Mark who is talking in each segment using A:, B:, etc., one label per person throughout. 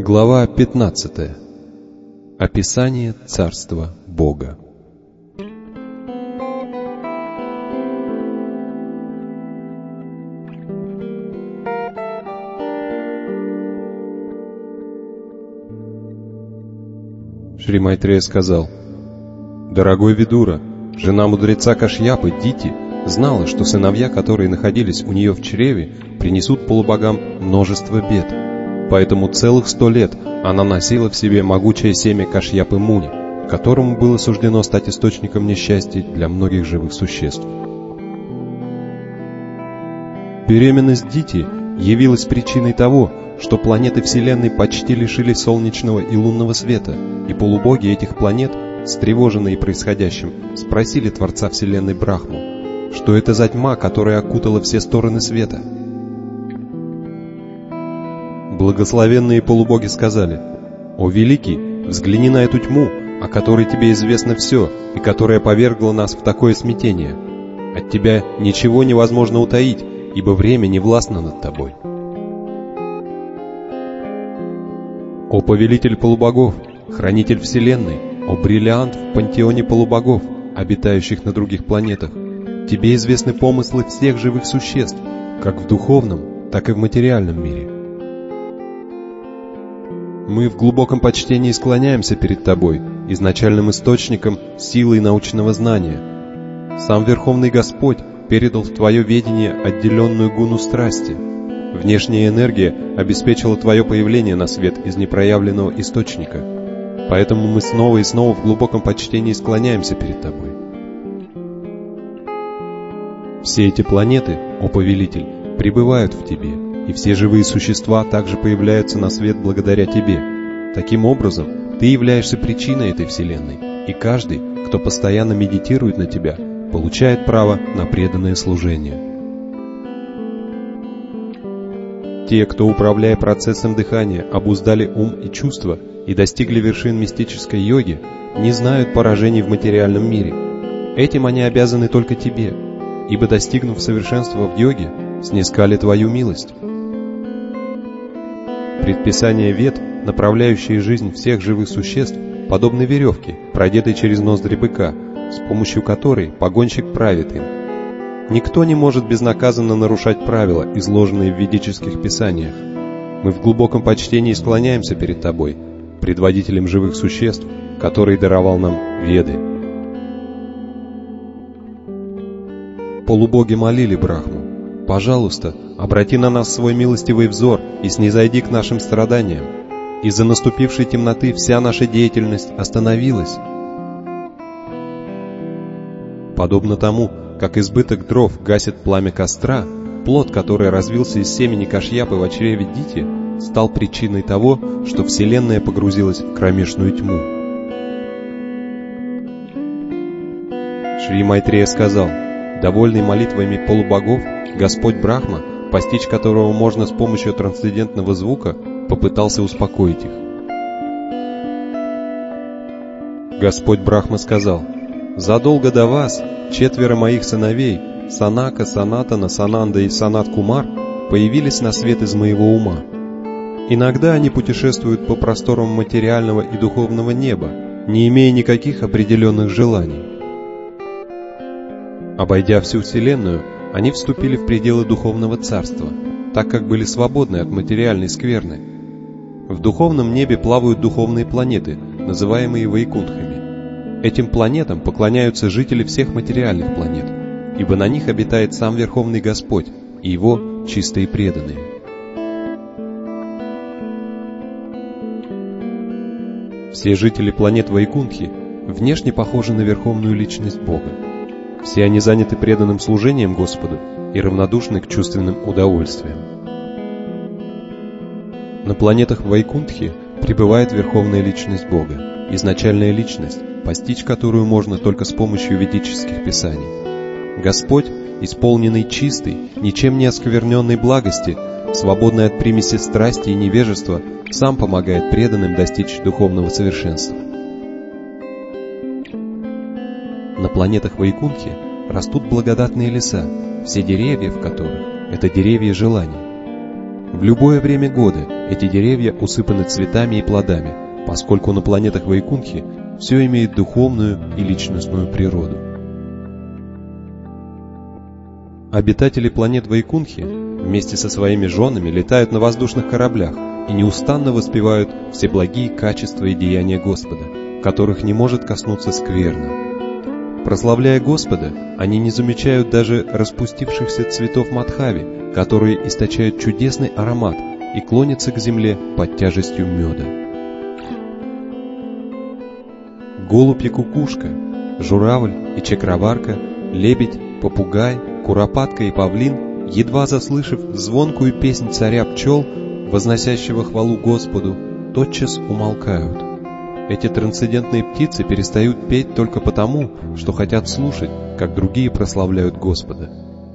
A: Глава 15. Описание Царства Бога. Шри Майтрея сказал: «Дорогой Видура, жена мудреца Кашьяпы, Дити, знала, что сыновья, которые находились у нее в чреве, принесут полубогам множество бед. Поэтому целых 100 лет она носила в себе могучее семя Кашьяпы Муни, которому было суждено стать источником несчастья для многих живых существ. Беременность Дити явилась причиной того, что планеты Вселенной почти лишились солнечного и лунного света, и полубоги этих планет, встревоженные происходящим, спросили Творца Вселенной Брахму, что это за тьма, которая окутала все стороны света. Благословенные полубоги сказали: «О Великий, взгляни на эту тьму, о которой тебе известно все, и которая повергла нас в такое смятение. От тебя ничего невозможно утаить, ибо время не властно над тобой». «О повелитель полубогов, хранитель вселенной, о бриллиант в пантеоне полубогов, обитающих на других планетах, тебе известны помыслы всех живых существ, как в духовном, так и в материальном мире. Мы в глубоком почтении склоняемся перед тобой, изначальным источником силы и научного знания. Сам Верховный Господь передал в твое ведение отделенную гуну страсти. Внешняя энергия обеспечила твое появление на свет из непроявленного источника. Поэтому мы снова и снова в глубоком почтении склоняемся перед тобой. Все эти планеты, о повелитель, пребывают в тебе, и все живые существа также появляются на свет благодаря тебе. Таким образом, ты являешься причиной этой вселенной, и каждый, кто постоянно медитирует на тебя, получает право на преданное служение. Те, кто, управляя процессом дыхания, обуздали ум и чувства и достигли вершин мистической йоги, не знают поражений в материальном мире. Этим они обязаны только тебе, ибо, достигнув совершенства в йоге, снискали твою милость. Предписания Вед, направляющие жизнь всех живых существ, подобны веревке, продетой через ноздри быка, с помощью которой погонщик правит им. Никто не может безнаказанно нарушать правила, изложенные в ведических писаниях. Мы в глубоком почтении склоняемся перед тобой, предводителем живых существ, который даровал нам Веды. Полубоги молили Брахму: «Пожалуйста, обрати на нас свой милостивый взор и снизойди к нашим страданиям. Из-за наступившей темноты вся наша деятельность остановилась». Подобно тому, как избыток дров гасит пламя костра, плод, который развился из семени Кашьяпы в чреве Дити, стал причиной того, что Вселенная погрузилась в кромешную тьму. Шри Майтрея сказал: «Довольный молитвами полубогов, Господь Брахма, постичь которого можно с помощью трансцендентного звука, попытался успокоить их. Господь Брахма сказал: «Задолго до вас 4 моих сыновей, Санака, Санатана, Сананда и Санат-Кумар, появились на свет из моего ума. Иногда они путешествуют по просторам материального и духовного неба, не имея никаких определенных желаний. Обойдя всю Вселенную, они вступили в пределы духовного царства, так как были свободны от материальной скверны. В духовном небе плавают духовные планеты, называемые Вайкунтхами. Этим планетам поклоняются жители всех материальных планет, ибо на них обитает сам Верховный Господь и Его чистые преданные. Все жители планет Вайкунтхи внешне похожи на Верховную Личность Бога. Все они заняты преданным служением Господу и равнодушны к чувственным удовольствиям. На планетах Вайкунтхи пребывает Верховная Личность Бога, изначальная личность, постичь которую можно только с помощью ведических писаний. Господь, исполненный чистой, ничем не оскверненной благости, свободный от примеси страсти и невежества, сам помогает преданным достичь духовного совершенства. На планетах Вайкунтхи растут благодатные леса, все деревья в которых — это деревья желаний. В любое время года эти деревья усыпаны цветами и плодами, поскольку на планетах Вайкунтхи все имеет духовную и личностную природу. Обитатели планет Вайкунтхи вместе со своими женами летают на воздушных кораблях и неустанно воспевают все благие качества и деяния Господа, которых не может коснуться скверно. Прославляя Господа, они не замечают даже распустившихся цветов Мадхави, которые источают чудесный аромат и клонятся к земле под тяжестью меда. Голубь и кукушка, журавль и чакраварка, лебедь, попугай, куропатка и павлин, едва заслышав звонкую песнь царя пчел, возносящего хвалу Господу, тотчас умолкают. Эти трансцендентные птицы перестают петь только потому, что хотят слушать, как другие прославляют Господа.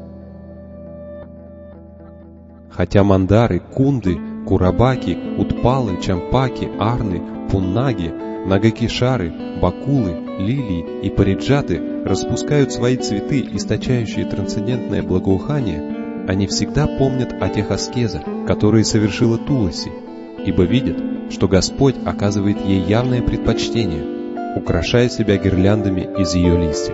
A: Хотя мандары, кунды, курабаки, утпалы, чампаки, арны, пуннаги, нагакишары, бакулы, лилии и париджаты распускают свои цветы, источающие трансцендентное благоухание, они всегда помнят о тех аскезах, которые совершила Туласи, ибо видят, что Господь оказывает ей явное предпочтение, украшая себя гирляндами из ее листьев.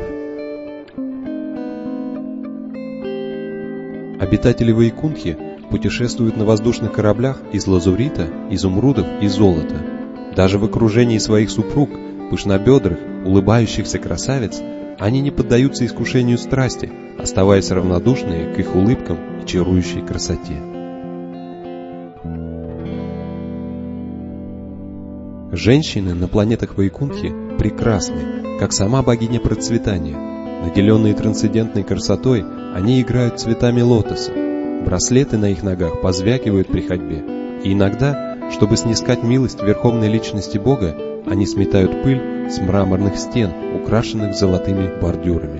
A: Обитатели Вайкунтхи путешествуют на воздушных кораблях из лазурита, изумрудов и золота. Даже в окружении своих супруг, пышнобедрых, улыбающихся красавиц, они не поддаются искушению страсти, оставаясь равнодушные к их улыбкам и чарующей красоте. Женщины на планетах Вайкунтхи прекрасны, как сама богиня процветания. Наделенные трансцендентной красотой, они играют цветами лотоса. Браслеты на их ногах позвякивают при ходьбе, и иногда, чтобы снискать милость верховной личности Бога, они сметают пыль с мраморных стен, украшенных золотыми бордюрами.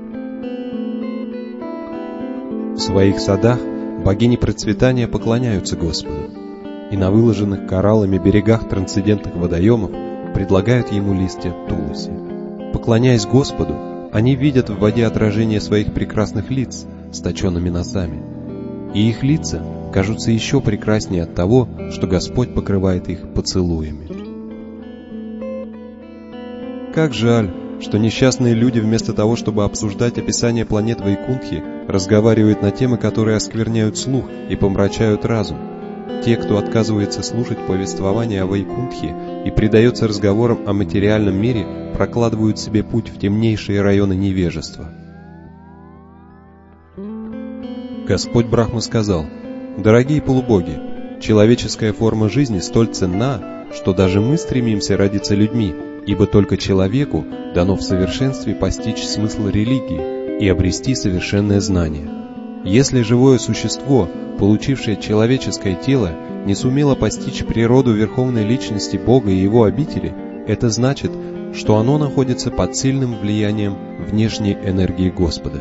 A: В своих садах богини процветания поклоняются Господу, и на выложенных кораллами берегах трансцендентных водоемов предлагают Ему листья туласи. Поклоняясь Господу, они видят в воде отражение своих прекрасных лиц с точенными носами, и их лица кажутся еще прекраснее от того, что Господь покрывает их поцелуями. Как жаль, что несчастные люди вместо того, чтобы обсуждать описание планет Вайкунтхи, разговаривают на темы, которые оскверняют слух и помрачают разум. Те, кто отказывается слушать повествование о Вайкунтхе и предается разговорам о материальном мире, прокладывают себе путь в темнейшие районы невежества. Господь Брахма сказал: «Дорогие полубоги, человеческая форма жизни столь ценна, что даже мы стремимся родиться людьми, ибо только человеку дано в совершенстве постичь смысл религии и обрести совершенное знание. Если живое существо, получившее человеческое тело, не сумело постичь природу верховной личности Бога и Его обители, это значит, что оно находится под сильным влиянием внешней энергии Господа».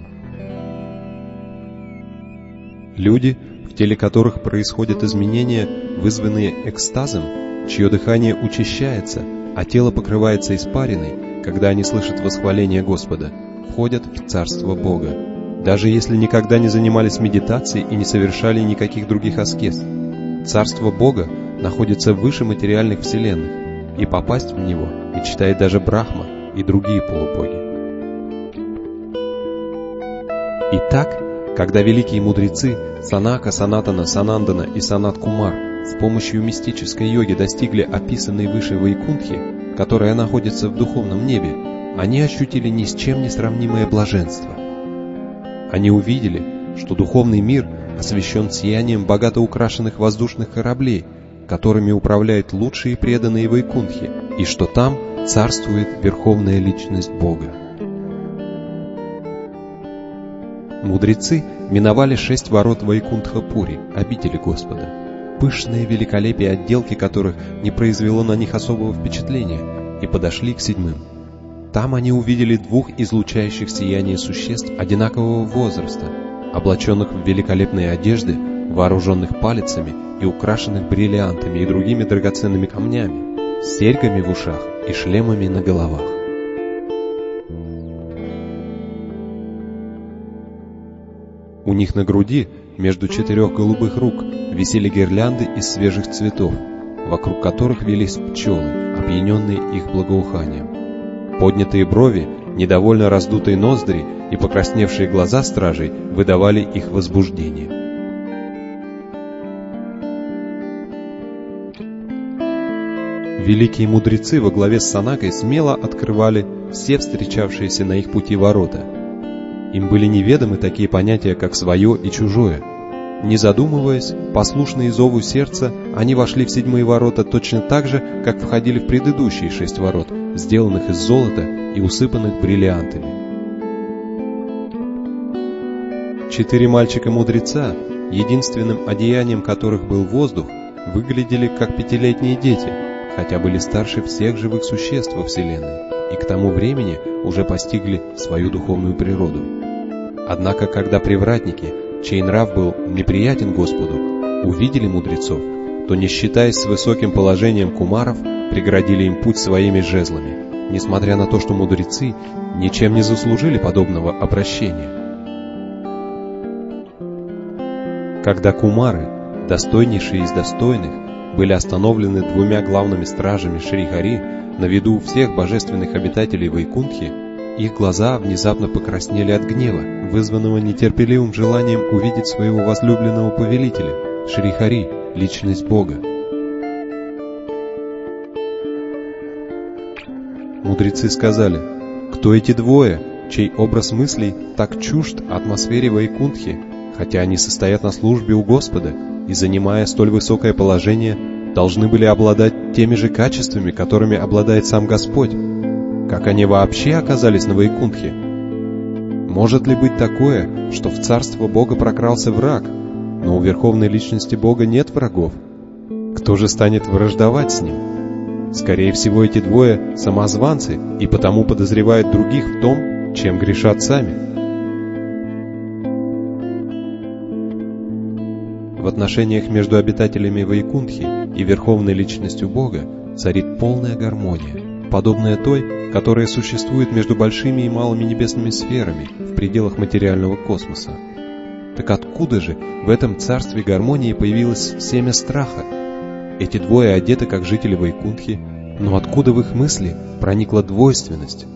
A: Люди, в теле которых происходят изменения, вызванные экстазом, чье дыхание учащается, а тело покрывается испариной, когда они слышат восхваление Господа, входят в Царство Бога, даже если никогда не занимались медитацией и не совершали никаких других аскез. Царство Бога находится выше материальных вселенных, и попасть в него мечтает даже Брахма и другие полубоги. Итак, когда великие мудрецы Санака, Санатана, Санандана и Санат-Кумар с помощью мистической йоги достигли описанной выше Вайкунтхи, которая находится в духовном небе, они ощутили ни с чем не сравнимое блаженство. Они увидели, что духовный мир освещен сиянием богато украшенных воздушных кораблей, которыми управляют лучшие преданные Вайкунтхи, и что там царствует верховная личность Бога. Мудрецы миновали 6 ворот Вайкунтха-Пури, обители Господа, пышное великолепие отделки которых не произвело на них особого впечатления, и подошли к 7. Там они увидели 2 излучающих сияние существ одинакового возраста, облаченных в великолепные одежды, вооруженных палицами и украшенных бриллиантами и другими драгоценными камнями, с серьгами в ушах и шлемами на головах. У них на груди, между 4 голубых рук, висели гирлянды из свежих цветов, вокруг которых велись пчелы, опьяненные их благоуханием. Поднятые брови, недовольно раздутые ноздри и покрасневшие глаза стражей выдавали их возбуждение. Великие мудрецы во главе с Санакой смело открывали все встречавшиеся на их пути ворота. Им были неведомы такие понятия, как свое и чужое. Не задумываясь, послушные зову сердца, они вошли в 7 ворота точно так же, как входили в предыдущие 6 ворот, сделанных из золота и усыпанных бриллиантами. 4 мальчика-мудреца, единственным одеянием которых был воздух, выглядели как 5-летние дети, хотя были старше всех живых существ во Вселенной и к тому времени уже постигли свою духовную природу. Однако, когда привратники, чей нрав был неприятен Господу, увидели мудрецов, то, не считаясь с высоким положением кумаров, преградили им путь своими жезлами, несмотря на то, что мудрецы ничем не заслужили подобного обращения. Когда кумары, достойнейшие из достойных, были остановлены 2 главными стражами Шри-Хари на виду всех божественных обитателей Вайкунтхи, их глаза внезапно покраснели от гнева, вызванного нетерпеливым желанием увидеть своего возлюбленного повелителя, Шри-Хари, личность Бога. Мудрецы сказали: «Кто эти 2, чей образ мыслей так чужд атмосфере Вайкунтхи, хотя они состоят на службе у Господа и, занимая столь высокое положение, должны были обладать теми же качествами, которыми обладает сам Господь? Как они вообще оказались на Вайкунтхе? Может ли быть такое, что в царство Бога прокрался враг, но у верховной личности Бога нет врагов? Кто же станет враждовать с ним? Скорее всего, эти 2 самозванцы и потому подозревают других в том, чем грешат сами». В отношениях между обитателями Вайкунтхи и верховной личностью Бога царит полная гармония, подобная той, которая существует между большими и малыми небесными сферами в пределах материального космоса. Так откуда же в этом царстве гармонии появилось семя страха? Эти 2 одеты как жители Вайкунтхи, но откуда в их мысли проникла двойственность?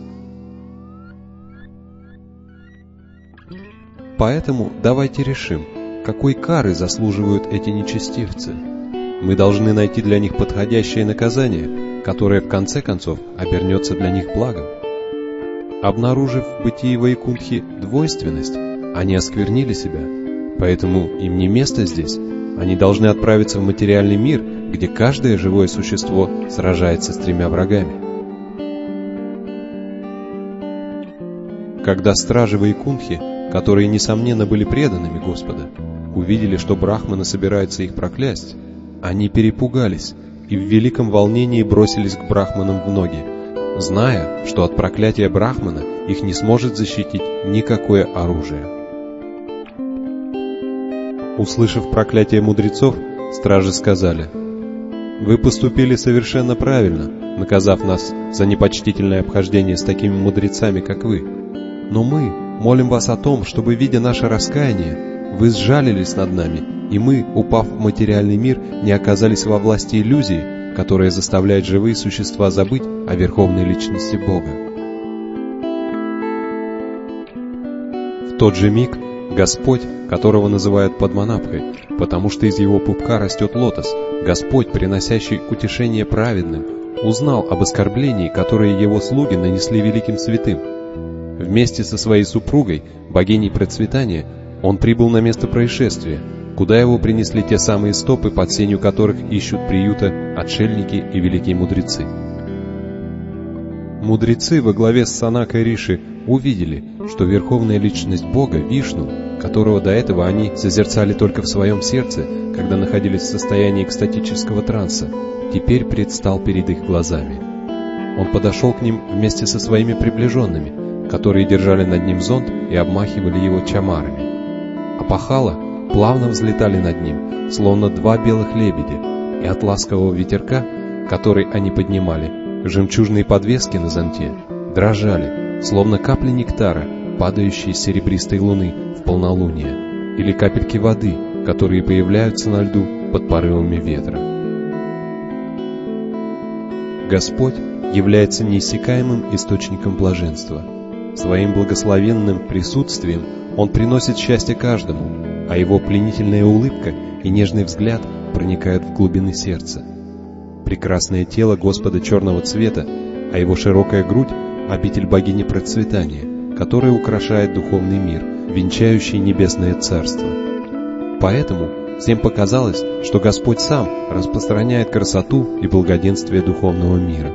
A: Поэтому давайте решим, какой кары заслуживают эти нечестивцы. Мы должны найти для них подходящее наказание, которое в конце концов обернется для них благом. Обнаружив в бытии Вайкунтхи двойственность, они осквернили себя, поэтому им не место здесь. Они должны отправиться в материальный мир, где каждое живое существо сражается с 3 врагами. Когда стражи Вайкунтхи, которые, несомненно, были преданными Господа, увидели, что брахманы собираются их проклясть, они перепугались и в великом волнении бросились к брахманам в ноги, зная, что от проклятия брахмана их не сможет защитить никакое оружие. Услышав проклятие мудрецов, стражи сказали: «Вы поступили совершенно правильно, наказав нас за непочтительное обхождение с такими мудрецами, как вы. Но мы молим вас о том, чтобы, видя наше раскаяние, вы сжалились над нами, и мы, упав в материальный мир, не оказались во власти иллюзии, которая заставляет живые существа забыть о верховной личности Бога». В тот же миг Господь, которого называют Падманабхой, потому что из его пупка растет лотос, Господь, приносящий утешение праведным, узнал об оскорблении, которое его слуги нанесли великим святым. Вместе со своей супругой, богиней процветания, он прибыл на место происшествия, куда его принесли те самые стопы, под сенью которых ищут приюта отшельники и великие мудрецы. Мудрецы во главе с Санакой Риши увидели, что верховная личность Бога, Вишну, которого до этого они созерцали только в своем сердце, когда находились в состоянии экстатического транса, теперь предстал перед их глазами. Он подошел к ним вместе со своими приближенными, которые держали над ним зонт и обмахивали его чамарами. А пахала плавно взлетали над ним, словно 2 белых лебедя, и от ласкового ветерка, который они поднимали, жемчужные подвески на зонте дрожали, словно капли нектара, падающие с серебристой луны в полнолуние. или капельки воды, которые появляются на льду под порывами ветра. Господь является неиссякаемым источником блаженства. Своим благословенным присутствием Он приносит счастье каждому, а Его пленительная улыбка и нежный взгляд проникают в глубины сердца. Прекрасное тело Господа черного цвета, а Его широкая грудь — обитель богини процветания, которая украшает духовный мир, венчающий небесное царство. Поэтому всем показалось, что Господь сам распространяет красоту и благоденствие духовного мира.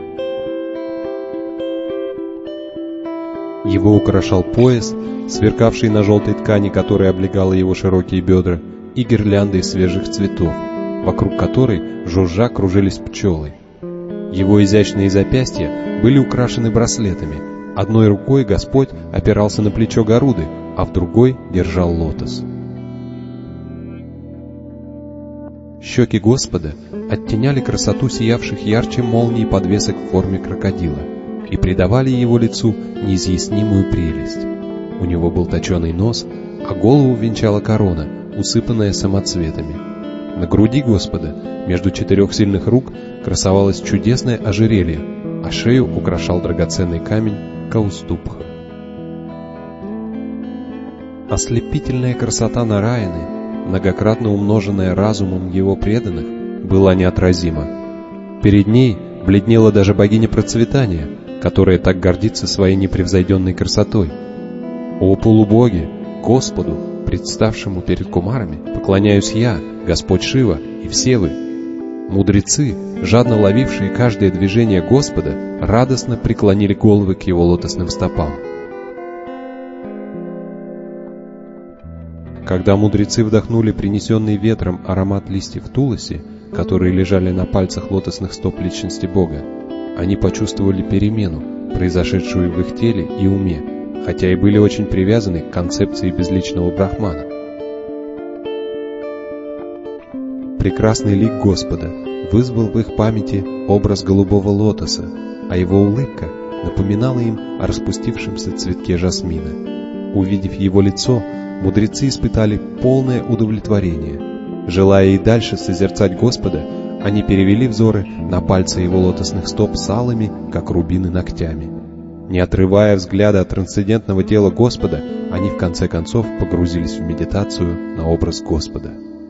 A: Его украшал пояс, сверкавший на желтой ткани, которая облегала его широкие бедра, и гирлянды из свежих цветов, вокруг которой жужжа кружились пчелы. Его изящные запястья были украшены браслетами. Одной рукой Господь опирался на плечо Горуды, а в другой держал лотос. Щеки Господа оттеняли красоту сиявших ярче молний подвесок в форме крокодила и придавали его лицу неизъяснимую прелесть. У него был точеный нос, а голову венчала корона, усыпанная самоцветами. На груди Господа, между 4 сильных рук, красовалось чудесное ожерелье, а шею украшал драгоценный камень кауступха. Ослепительная красота Нараяны, многократно умноженная разумом его преданных, была неотразима. Перед ней бледнела даже богиня процветания, которая так гордится своей непревзойденной красотой. О полубоги, Господу, представшему перед кумарами, поклоняюсь я, Господь Шива и все вы. Мудрецы, жадно ловившие каждое движение Господа, радостно преклонили головы к его лотосным стопам. Когда мудрецы вдохнули принесенный ветром аромат листьев туласи, которые лежали на пальцах лотосных стоп личности Бога, они почувствовали перемену, произошедшую в их теле и уме, хотя и были очень привязаны к концепции безличного Брахмана. Прекрасный лик Господа вызвал в их памяти образ голубого лотоса, а его улыбка напоминала им о распустившемся цветке жасмина. Увидев его лицо, мудрецы испытали полное удовлетворение. Желая и дальше созерцать Господа, они перевели взоры на пальцы его лотосных стоп с алыми, как рубины, ногтями. Не отрывая взгляда от трансцендентного тела Господа, они в конце концов погрузились в медитацию на образ Господа.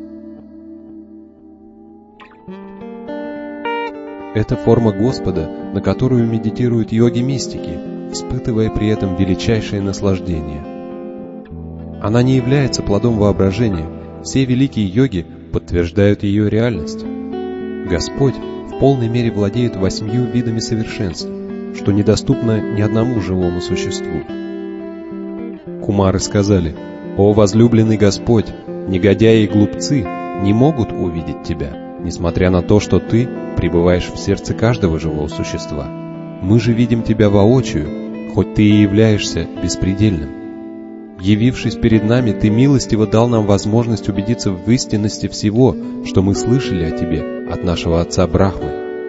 A: Это форма Господа, на которую медитируют йоги-мистики, испытывая при этом величайшее наслаждение. Она не является плодом воображения, все великие йоги подтверждают ее реальность. Господь в полной мере владеет 8 видами совершенств, что недоступно ни одному живому существу. Кумары сказали: «О возлюбленный Господь, негодяи и глупцы не могут увидеть Тебя, несмотря на то, что Ты пребываешь в сердце каждого живого существа. Мы же видим Тебя воочию, хоть Ты и являешься беспредельным. Явившись перед нами, Ты милостиво дал нам возможность убедиться в истинности всего, что мы слышали о Тебе от нашего отца Брахмы.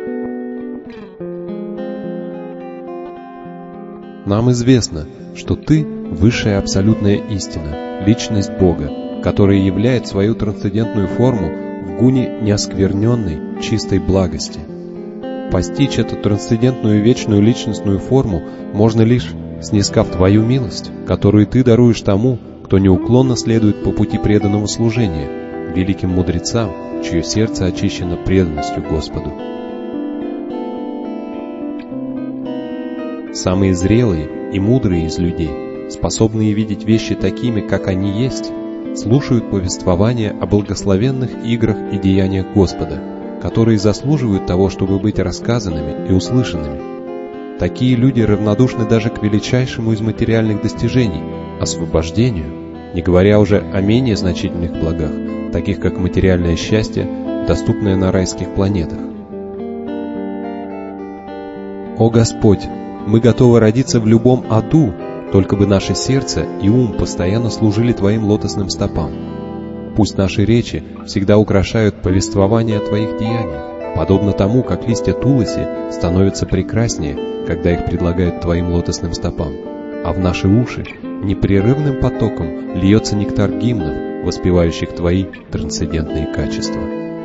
A: Нам известно, что Ты — высшая абсолютная истина, личность Бога, которая являет свою трансцендентную форму в гуне неоскверненной, чистой благости. Постичь эту трансцендентную вечную личностную форму можно лишь снискав Твою милость, которую Ты даруешь тому, кто неуклонно следует по пути преданного служения, великим мудрецам, чье сердце очищено преданностью Господу. Самые зрелые и мудрые из людей, способные видеть вещи такими, как они есть, слушают повествования о благословенных играх и деяниях Господа, которые заслуживают того, чтобы быть рассказанными и услышанными. Такие люди равнодушны даже к величайшему из материальных достижений – освобождению, не говоря уже о менее значительных благах, таких как материальное счастье, доступное на райских планетах. О Господь, мы готовы родиться в любом аду, только бы наше сердце и ум постоянно служили Твоим лотосным стопам. Пусть наши речи всегда украшают повествование о Твоих деяниях, подобно тому, как листья туласи становятся прекраснее, когда их предлагают Твоим лотосным стопам, а в наши уши непрерывным потоком льется нектар гимнов, воспевающих Твои трансцендентные качества.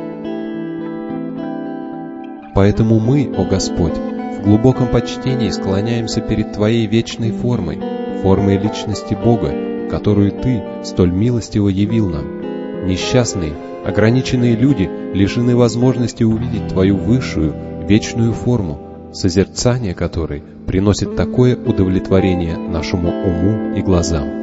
A: Поэтому мы, о Господь, в глубоком почтении склоняемся перед Твоей вечной формой, формой личности Бога, которую Ты столь милостиво явил нам. Несчастные, ограниченные люди лишены возможности увидеть Твою высшую, вечную форму, созерцание которой приносит такое удовлетворение нашему уму и глазам.